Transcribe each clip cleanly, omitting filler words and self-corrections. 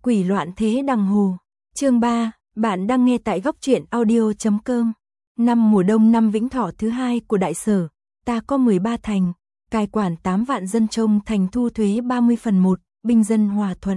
Quỷ loạn thế đằng hồ. Chương 3, bạn đang nghe tại góc truyện audio.com. Năm mùa đông năm Vĩnh Thọ thứ hai của Đại Sở, ta có 13 thành, cai quản 8 vạn dân trông thành thu thuế 30/1, binh dân hòa thuận.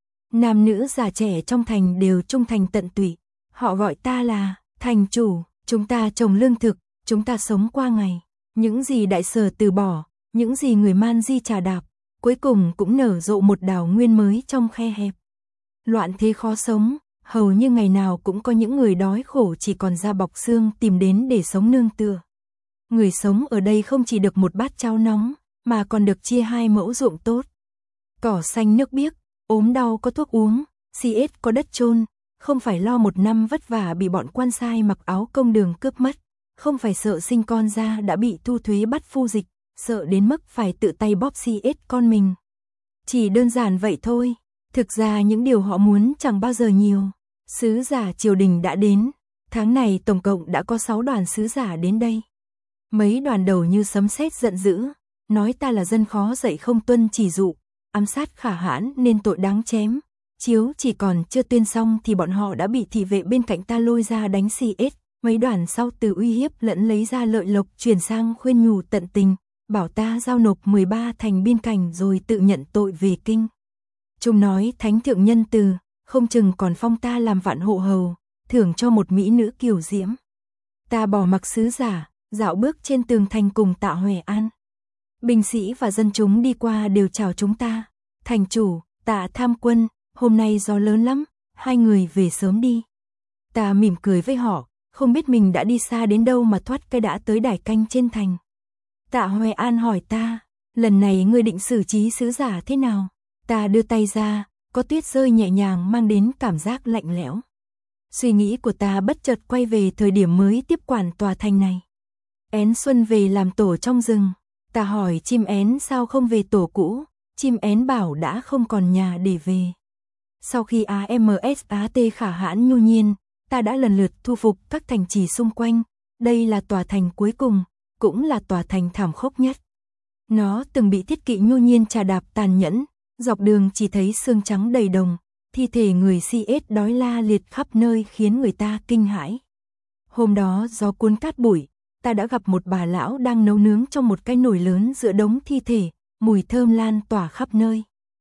Nam nữ già trẻ trong thành đều trung thành tận tụy, họ gọi ta là thành chủ, chúng ta trồng lương thực, chúng ta sống qua ngày. Những gì Đại Sở từ bỏ, những gì người Man Di trà đạp, cuối cùng cũng nở rộ một đảo nguyên mới trong khe hẹp. Loạn thế khó sống, hầu như ngày nào cũng có những người đói khổ chỉ còn da bọc xương tìm đến để sống nương tựa. Người sống ở đây không chỉ được một bát cháo nóng, mà còn được chia 2 mẫu ruộng tốt. Cỏ xanh nước biếc, ốm đau có thuốc uống, CS có đất chôn, không phải lo một năm vất vả bị bọn quan sai mặc áo công đường cướp mất, không phải sợ sinh con ra đã bị thu thuế bắt phu dịch, sợ đến mức phải tự tay bóp CS con mình. Chỉ đơn giản vậy thôi. Thực ra những điều họ muốn chẳng bao giờ nhiều. Sứ giả triều đình đã đến. Tháng này tổng cộng đã có 6 đoàn sứ giả đến đây. Mấy đoàn đầu như sấm sét giận dữ, nói ta là dân khó dạy không tuân chỉ dụ, ám sát khả hãn nên tội đáng chém. Chiếu chỉ còn chưa tuyên xong thì bọn họ đã bị thị vệ bên cạnh ta lôi ra đánh CS. Mấy đoàn sau từ uy hiếp lẫn lấy ra lợi lộc chuyển sang khuyên nhủ tận tình, bảo ta giao nộp 13 thành biên cảnh rồi tự nhận tội về kinh. Chúng nói thánh thượng nhân từ, không chừng còn phong ta làm vạn hộ hầu, thưởng cho một mỹ nữ kiều diễm. Ta bỏ mặc sứ giả, dạo bước trên tường thành cùng Tạ Hoè An. Binh sĩ và dân chúng đi qua đều chào chúng ta. Thành chủ, Tạ tham quân, hôm nay gió lớn lắm, hai người về sớm đi. Ta mỉm cười với họ, không biết mình đã đi xa đến đâu mà thoát cái đã tới đài canh trên thành. Tạ Hoè An hỏi ta, lần này ngươi định xử trí sứ giả thế nào? Ta đưa tay ra, có tuyết rơi nhẹ nhàng mang đến cảm giác lạnh lẽo. Suy nghĩ của ta bất chợt quay về thời điểm mới tiếp quản tòa thành này. Én xuân về làm tổ trong rừng. Ta hỏi chim én sao không về tổ cũ, chim én bảo đã không còn nhà để về. Sau khi AMSAT khả hãn nhu nhiên, ta đã lần lượt thu phục các thành trì xung quanh. Đây là tòa thành cuối cùng, cũng là tòa thành thảm khốc nhất. Nó từng bị thiết kỵ nhu nhiên trà đạp tàn nhẫn. Dọc đường chỉ thấy xương trắng đầy đồng, thi thể người CS đói la liệt khắp nơi khiến người ta kinh hãi. Hôm đó gió cuốn cát bụi, ta đã gặp một bà lão đang nấu nướng trong một cái nồi lớn giữa đống thi thể, mùi thơm lan tỏa khắp nơi.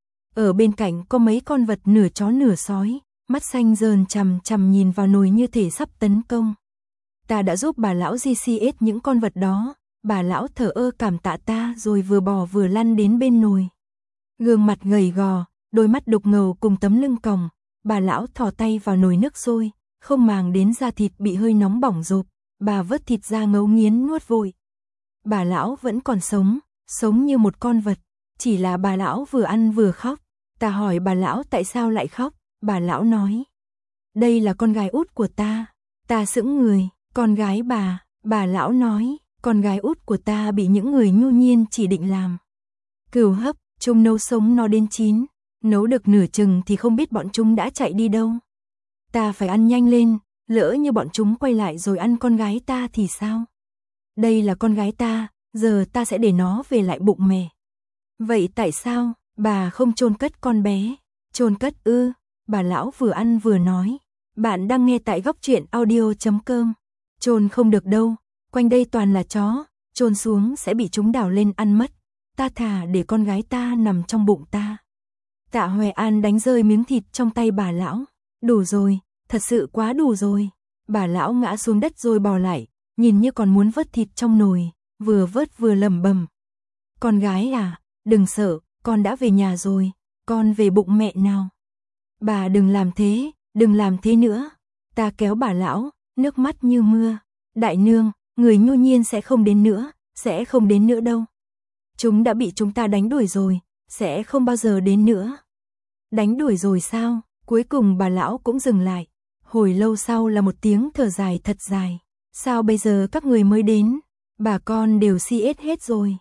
Ở bên cạnh có mấy con vật nửa chó nửa sói, mắt xanh rờn chằm chằm nhìn vào nồi như thể sắp tấn công. Ta đã giúp bà lão GCS những con vật đó, bà lão thờ ơ cảm tạ ta rồi vừa bò vừa lăn đến bên nồi. Gương mặt gầy gò, đôi mắt đục ngầu cùng tấm lưng còng, bà lão thò tay vào nồi nước sôi, không màng đến da thịt bị hơi nóng bỏng rộp, bà vớt thịt ra ngấu nghiến nuốt vội. Bà lão vẫn còn sống, sống như một con vật, chỉ là bà lão vừa ăn vừa khóc. Ta hỏi bà lão tại sao lại khóc, bà lão nói: đây là con gái út của ta. Ta sững người, con gái bà lão nói, con gái út của ta bị những người nhu nhiên chỉ định làm cừu hấp. Chúng nấu sống nó đến chín, nấu được nửa chừng thì không biết bọn chúng đã chạy đi đâu. Ta phải ăn nhanh lên, lỡ như bọn chúng quay lại rồi ăn con gái ta thì sao? Đây là con gái ta, giờ ta sẽ để nó về lại bụng mẹ. Vậy tại sao bà không chôn cất con bé? Chôn cất ư? Bà lão vừa ăn vừa nói. Bạn đang nghe tại góc truyện audio.com. Chôn không được đâu, quanh đây toàn là chó, chôn xuống sẽ bị chúng đào lên ăn mất. Ta thà để con gái ta nằm trong bụng ta. Tạ Hoè An đánh rơi miếng thịt trong tay bà lão. Đủ rồi, thật sự quá đủ rồi. Bà lão ngã xuống đất rồi bò lại, nhìn như còn muốn vớt thịt trong nồi, vừa vớt vừa lẩm bẩm. Con gái à, đừng sợ, con đã về nhà rồi, con về bụng mẹ nào. Bà đừng làm thế nữa. Ta kéo bà lão, nước mắt như mưa. Đại nương, người nhu nhiên sẽ không đến nữa đâu. Chúng đã bị chúng ta đánh đuổi rồi, sẽ không bao giờ đến nữa. Đánh đuổi rồi sao? Cuối cùng bà lão cũng dừng lại. Hồi lâu sau là một tiếng thở dài thật dài. Sao bây giờ các người mới đến? Bà con đều CS hết rồi.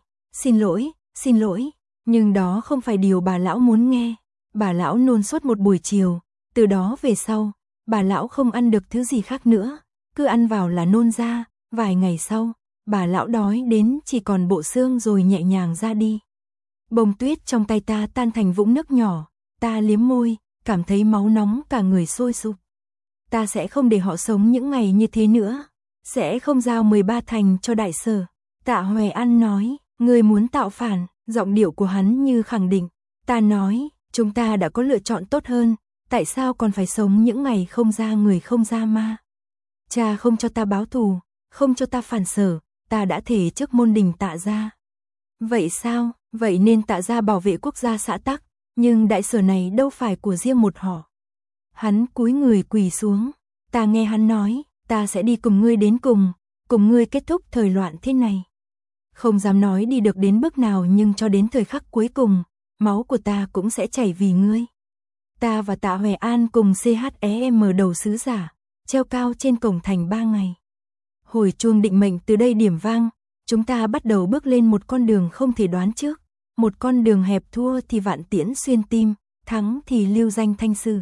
Xin lỗi. Nhưng đó không phải điều bà lão muốn nghe. Bà lão nôn suốt một buổi chiều. Từ đó về sau, bà lão không ăn được thứ gì khác nữa. Cứ ăn vào là nôn ra. Vài ngày sau, bà lão đói đến chỉ còn bộ xương rồi nhẹ nhàng ra đi. Bông tuyết trong tay ta tan thành vũng nước nhỏ, ta liếm môi, cảm thấy máu nóng cả người sôi sục. Ta sẽ không để họ sống những ngày như thế nữa, sẽ không giao 13 thành cho đại sở. Tạ Hoài An nói, ngươi muốn tạo phản, giọng điệu của hắn như khẳng định. Ta nói, chúng ta đã có lựa chọn tốt hơn, tại sao còn phải sống những ngày không ra người không ra ma. Cha không cho ta báo thù, không cho ta phản sở, ta đã thề trước môn đình Tạ gia. Vậy sao, vậy nên Tạ gia bảo vệ quốc gia xã tắc, nhưng đại sở này đâu phải của riêng một họ. Hắn cúi người quỳ xuống, ta nghe hắn nói, ta sẽ đi cùng ngươi đến cùng ngươi kết thúc thời loạn thế này. Không dám nói đi được đến bước nào nhưng cho đến thời khắc cuối cùng, máu của ta cũng sẽ chảy vì ngươi. Ta và Tạ Hoài An cùng CHEM đầu sứ giả, treo cao trên cổng thành 3 ngày. Hồi chuông định mệnh từ đây điểm vang, chúng ta bắt đầu bước lên một con đường không thể đoán trước, một con đường hẹp, thua thì vạn tiễn xuyên tim, thắng thì lưu danh thanh sử.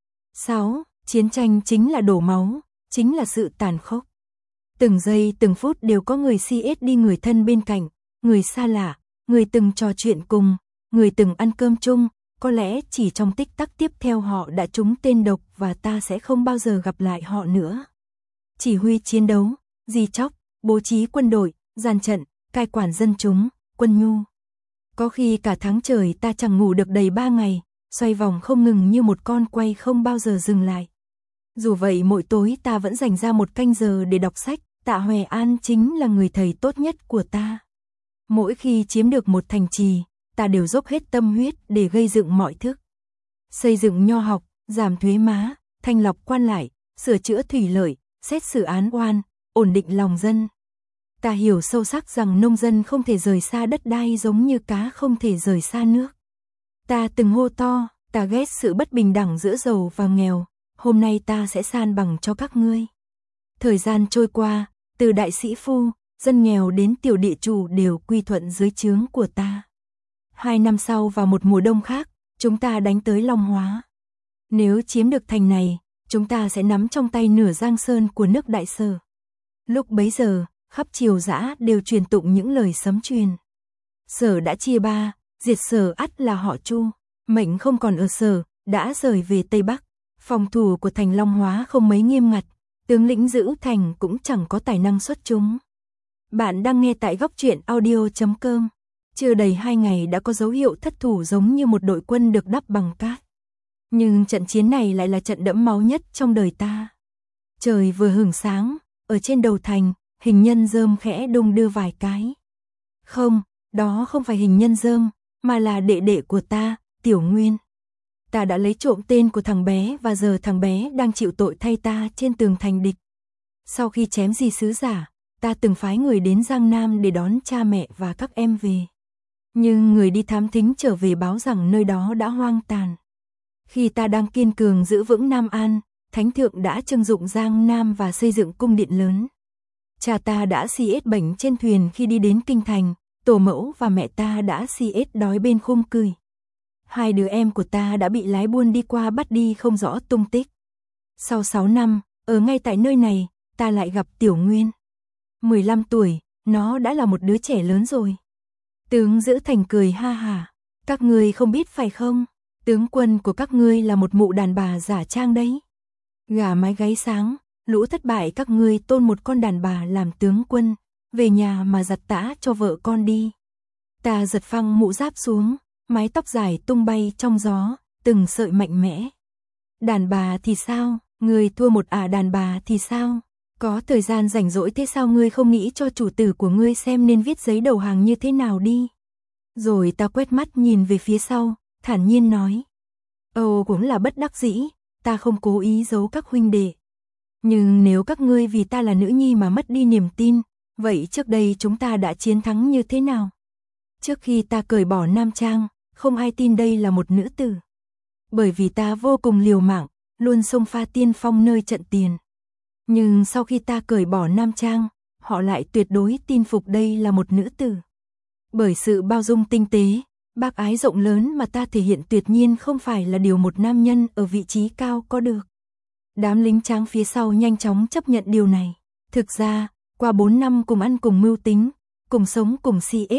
6. Chiến tranh chính là đổ máu, chính là sự tàn khốc. Từng giây từng phút đều có người CS đi, người thân bên cạnh, người xa lạ, người từng trò chuyện cùng, người từng ăn cơm chung, có lẽ chỉ trong tích tắc tiếp theo họ đã trúng tên độc và ta sẽ không bao giờ gặp lại họ nữa. Chỉ huy chiến đấu, di chóc, bố trí quân đội, gian trận, cai quản dân chúng, quân nhu. Có khi cả tháng trời ta chẳng ngủ được đầy 3 ngày, xoay vòng không ngừng như một con quay không bao giờ dừng lại. Dù vậy mỗi tối ta vẫn dành ra 1 canh giờ để đọc sách, Tạ Hoài An chính là người thầy tốt nhất của ta. Mỗi khi chiếm được một thành trì, ta đều dốc hết tâm huyết để gây dựng mọi thức. Xây dựng nho học, giảm thuế má, thanh lọc quan lại, sửa chữa thủy lợi, xét xử án oan, ổn định lòng dân. Ta hiểu sâu sắc rằng nông dân không thể rời xa đất đai giống như cá không thể rời xa nước. Ta từng hô to, ta ghét sự bất bình đẳng giữa giàu và nghèo, hôm nay ta sẽ san bằng cho các ngươi. Thời gian trôi qua, từ đại sĩ phu, dân nghèo đến tiểu địa chủ đều quy thuận dưới trướng của ta. 2 năm sau vào một mùa đông khác, chúng ta đánh tới Long Hóa. Nếu chiếm được thành này, chúng ta sẽ nắm trong tay nửa giang sơn của nước Đại Sở. Lúc bấy giờ, khắp triều dã đều truyền tụng những lời sấm truyền. Sở đã chia 3, diệt Sở ắt là họ Chu, mệnh không còn ở Sở, đã rời về Tây Bắc. Phòng thủ của thành Long Hóa không mấy nghiêm ngặt, tướng lĩnh giữ thành cũng chẳng có tài năng xuất chúng. Bạn đang nghe tại góc truyện audio.com. Chưa đầy 2 ngày đã có dấu hiệu thất thủ giống như một đội quân được đắp bằng cát. Nhưng trận chiến này lại là trận đẫm máu nhất trong đời ta. Trời vừa hửng sáng, ở trên đầu thành, hình nhân rơm khẽ đung đưa vài cái. Không, đó không phải hình nhân rơm, mà là đệ đệ của ta, Tiểu Nguyên. Ta đã lấy trộm tên của thằng bé và giờ thằng bé đang chịu tội thay ta trên tường thành địch. Sau khi chém di sứ giả, ta từng phái người đến Giang Nam để đón cha mẹ và các em về. Nhưng người đi thám thính trở về báo rằng nơi đó đã hoang tàn. Khi ta đang kiên cường giữ vững Nam An, Thánh Thượng đã trưng dụng Giang Nam và xây dựng cung điện lớn. Cha ta đã CS bệnh trên thuyền khi đi đến Kinh Thành, tổ mẫu và mẹ ta đã CS đói bên khung cửi. 2 đứa em của ta đã bị lái buôn đi qua bắt đi không rõ tung tích. Sau 6 năm, ở ngay tại nơi này, ta lại gặp Tiểu Nguyên. 15 tuổi, nó đã là một đứa trẻ lớn rồi. Tướng giữ thành cười ha hả. Các ngươi không biết phải không? Tướng quân của các ngươi là một mụ đàn bà giả trang đấy. Gà mái gáy sáng, lũ thất bại các ngươi tôn một con đàn bà làm tướng quân, về nhà mà giặt tã cho vợ con đi. Ta giật phăng mũ giáp xuống, mái tóc dài tung bay trong gió, từng sợi mạnh mẽ. Đàn bà thì sao? Ngươi thua một đàn bà thì sao? Có thời gian rảnh rỗi thế sao ngươi không nghĩ cho chủ tử của ngươi xem nên viết giấy đầu hàng như thế nào đi? Rồi ta quét mắt nhìn về phía sau, thản nhiên nói. Cũng là bất đắc dĩ, ta không cố ý giấu các huynh đệ. Nhưng nếu các ngươi vì ta là nữ nhi mà mất đi niềm tin, vậy trước đây chúng ta đã chiến thắng như thế nào? Trước khi ta cởi bỏ nam trang, không ai tin đây là một nữ tử. Bởi vì ta vô cùng liều mạng, luôn xông pha tiên phong nơi trận tiền. Nhưng sau khi ta cởi bỏ nam trang, họ lại tuyệt đối tin phục đây là một nữ tử. Bởi sự bao dung tinh tế, bác ái rộng lớn mà ta thể hiện tuyệt nhiên không phải là điều một nam nhân ở vị trí cao có được. Đám lính tráng phía sau nhanh chóng chấp nhận điều này. Thực ra, qua 4 năm cùng ăn cùng mưu tính, cùng sống cùng CS,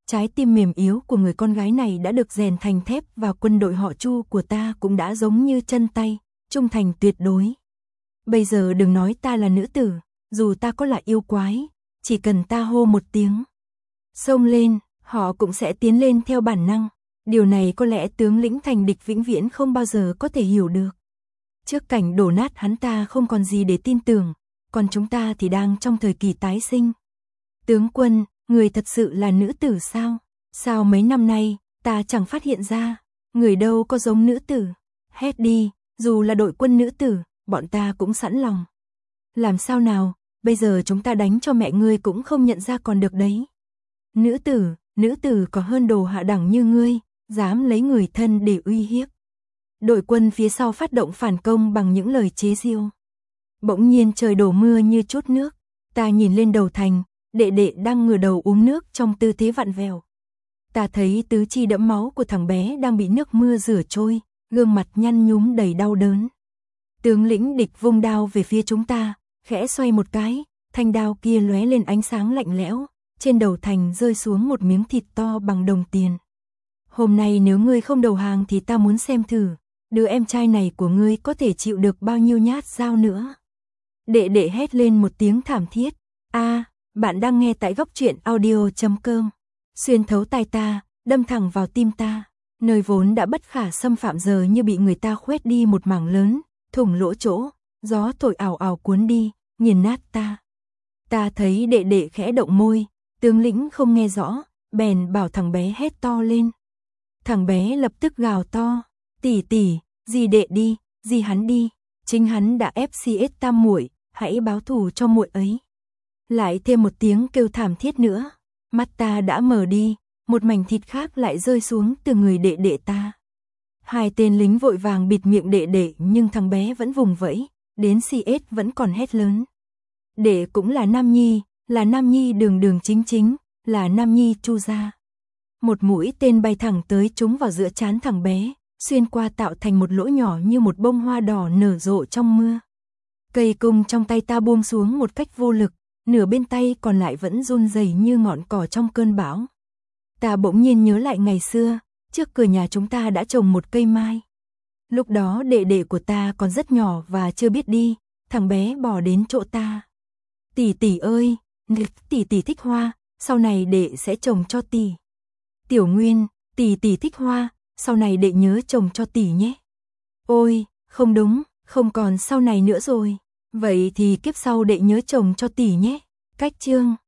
Trái tim mềm yếu của người con gái này đã được rèn thành thép và quân đội họ Chu của ta cũng đã giống như chân tay, trung thành tuyệt đối. Bây giờ đừng nói ta là nữ tử, dù ta có là yêu quái, chỉ cần ta hô một tiếng xông lên, họ cũng sẽ tiến lên theo bản năng. Điều này có lẽ tướng lĩnh thành địch vĩnh viễn không bao giờ có thể hiểu được. Trước cảnh đổ nát hắn ta không còn gì để tin tưởng, còn chúng ta thì đang trong thời kỳ tái sinh. Tướng quân, người thật sự là nữ tử sao? Sao mấy năm nay, ta chẳng phát hiện ra, người đâu có giống nữ tử. Hét đi, dù là đội quân nữ tử, bọn ta cũng sẵn lòng. Làm sao nào, bây giờ chúng ta đánh cho mẹ ngươi cũng không nhận ra còn được đấy. Nữ tử có hơn đồ hạ đẳng như ngươi, dám lấy người thân để uy hiếp. Đội quân phía sau phát động phản công bằng những lời chế giễu. Bỗng nhiên trời đổ mưa như chút nước, ta nhìn lên đầu thành, đệ đệ đang ngửa đầu uống nước trong tư thế vặn vẹo. Ta thấy tứ chi đẫm máu của thằng bé đang bị nước mưa rửa trôi, gương mặt nhăn nhúm đầy đau đớn. Tướng lĩnh địch vung đao về phía chúng ta, khẽ xoay một cái, thanh đao kia lóe lên ánh sáng lạnh lẽo, trên đầu thành rơi xuống một miếng thịt to bằng đồng tiền. Hôm nay nếu ngươi không đầu hàng thì ta muốn xem thử, đứa em trai này của ngươi có thể chịu được bao nhiêu nhát dao nữa. Đệ đệ hét lên một tiếng thảm thiết. Bạn đang nghe tại góc truyện audio.com. Xuyên thấu tai ta, đâm thẳng vào tim ta. Nơi vốn đã bất khả xâm phạm giờ như bị người ta khoét đi một mảng lớn, thủng lỗ chỗ, gió thổi ào ào cuốn đi, nghiền nát ta. Ta thấy đệ đệ khẽ động môi, tướng lĩnh không nghe rõ, bèn bảo thằng bé hét to lên. Thằng bé lập tức gào to, tỷ, dì đệ đi, dì hắn đi, chính hắn đã ép CS tam muội, hãy báo thù cho muội ấy. Lại thêm một tiếng kêu thảm thiết nữa, mắt ta đã mở đi, một mảnh thịt khác lại rơi xuống từ người đệ đệ ta. Hai tên lính vội vàng bịt miệng đệ đệ nhưng thằng bé vẫn vùng vẫy, đến CS vẫn còn hét lớn. Đệ cũng là nam nhi đường chính, là nam nhi Chu gia. Một mũi tên bay thẳng tới trúng vào giữa trán thằng bé, xuyên qua tạo thành một lỗ nhỏ như một bông hoa đỏ nở rộ trong mưa. Cây cung trong tay ta buông xuống một cách vô lực, nửa bên tay còn lại vẫn run rẩy như ngọn cỏ trong cơn bão. Ta bỗng nhiên nhớ lại ngày xưa, trước cửa nhà chúng ta đã trồng một cây mai. Lúc đó đệ đệ của ta còn rất nhỏ và chưa biết đi, thằng bé bò đến chỗ ta. Tỷ ơi, tỷ thích hoa, sau này đệ sẽ trồng cho tỷ. Tiểu Nguyên, tỷ thích hoa, sau này đệ nhớ trồng cho tỷ nhé. Ôi, không đúng, không còn sau này nữa rồi. Vậy thì kiếp sau đệ nhớ trồng cho tỷ nhé. Cách chương